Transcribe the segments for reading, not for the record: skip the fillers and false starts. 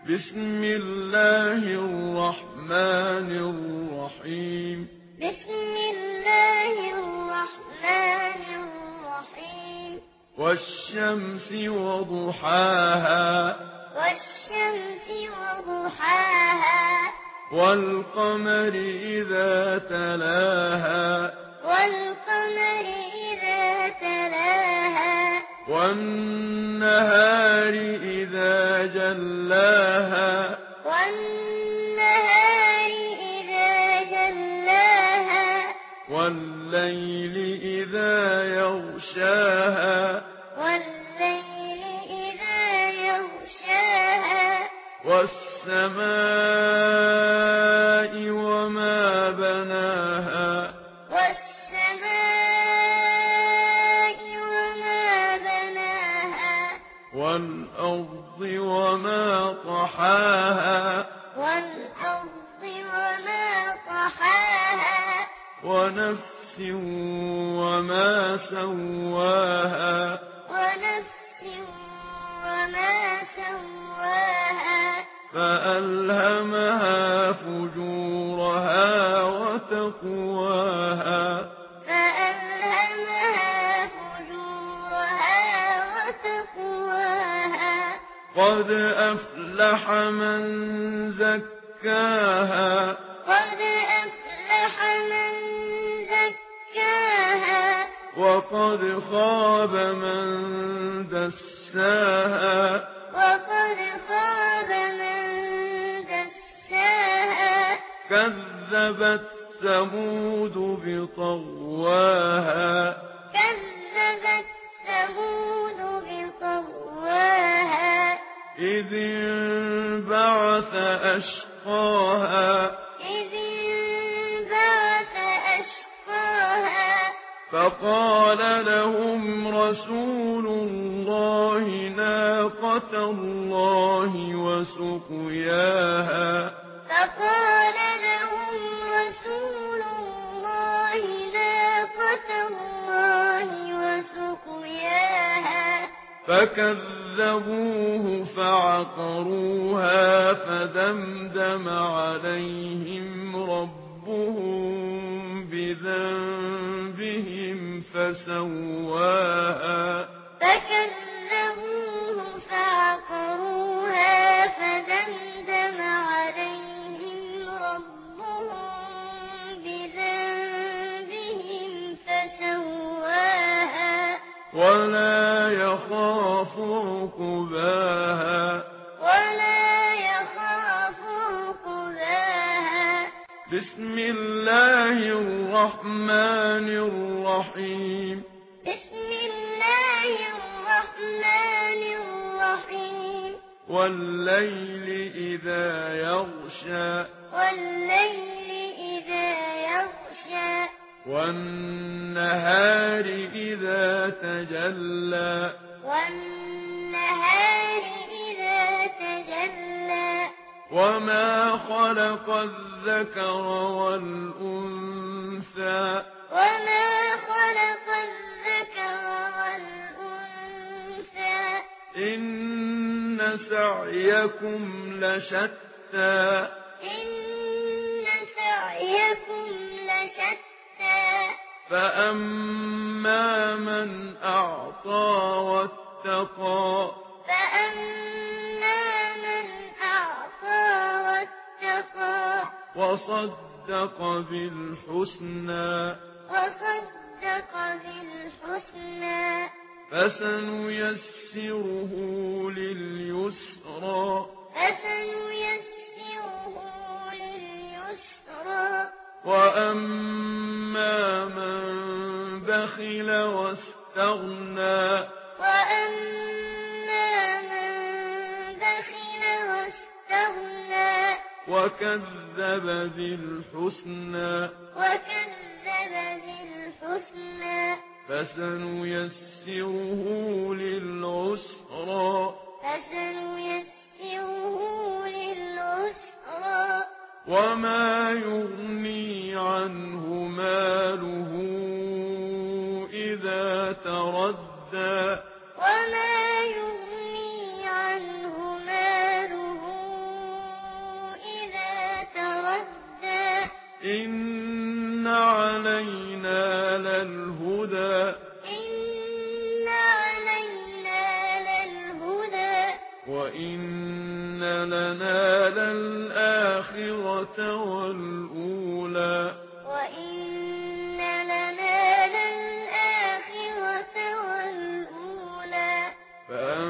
بسم الله الرحمن الرحيم بسم الله الرحمن الرحيم والشمس وضحاها والشمس وضحاها والقمر إذا تلاها والقمر إذا تلاها والنهار إذا جلاها والنهار إذا جلاها والليل إذا يغشاها والليل إذا يغشاها والسماء وما بناها والسماء وما بناها والأرض وما طحاها والأرض وما طحاها ونفس وما سواها ونفس وما سواها فألهمها فجورها وتقواها فألهمها فجورها وتقواها قد أفلح من زكاها قد أفلح من زكاها وقد خاب من دساها وقد خاب من دساها كذبت ثمود بطغواها كذبت ثمود بطغواها إذ انبعث أشقاها إذ انبعث أشقاها فقال لهم رسول الله ناقة الله وسقياها فقال لهم رسول الله ناقة الله وسقياها فكذبوه فعقروها فدمدم عليهم ربهم بذنبهم فسواها فكذبوه فعقروها فدمدم عليهم ربهم بذنبهم فسواها ولا يخاف عقباها ولا يخاف عقباها بسم الله الرحمن الرحيم بسم الله الرحمن الرحيم والليل إذا يغشى والليل إذا يغشى والنهار إذا تجلى والنهار إذا تجلى وما خلق الذكر والأنثى وما خلق الذكر والأنثى إن سعيكم لشتى إن سعيكم لشتى فأما من أعطى واتقى فأما من أعطى واتقى وصدق بالحسنى وصدق بالحسنى فسنيسره لليسرى فسنيسره لليسرى وأما من بخل واستغنى وأما من بخل واستغنى وكذب بالحسنى فسنيسره للعسرى وما يغني عنه ماله إذا تردى وما يغني عنه ماله علينا للهدى إن علينا للهدى وإن لنا للآخرة والأولى وإن لنا للآخرة والأولى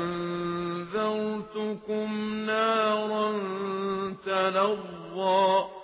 فأنذرتكم نارا تلظى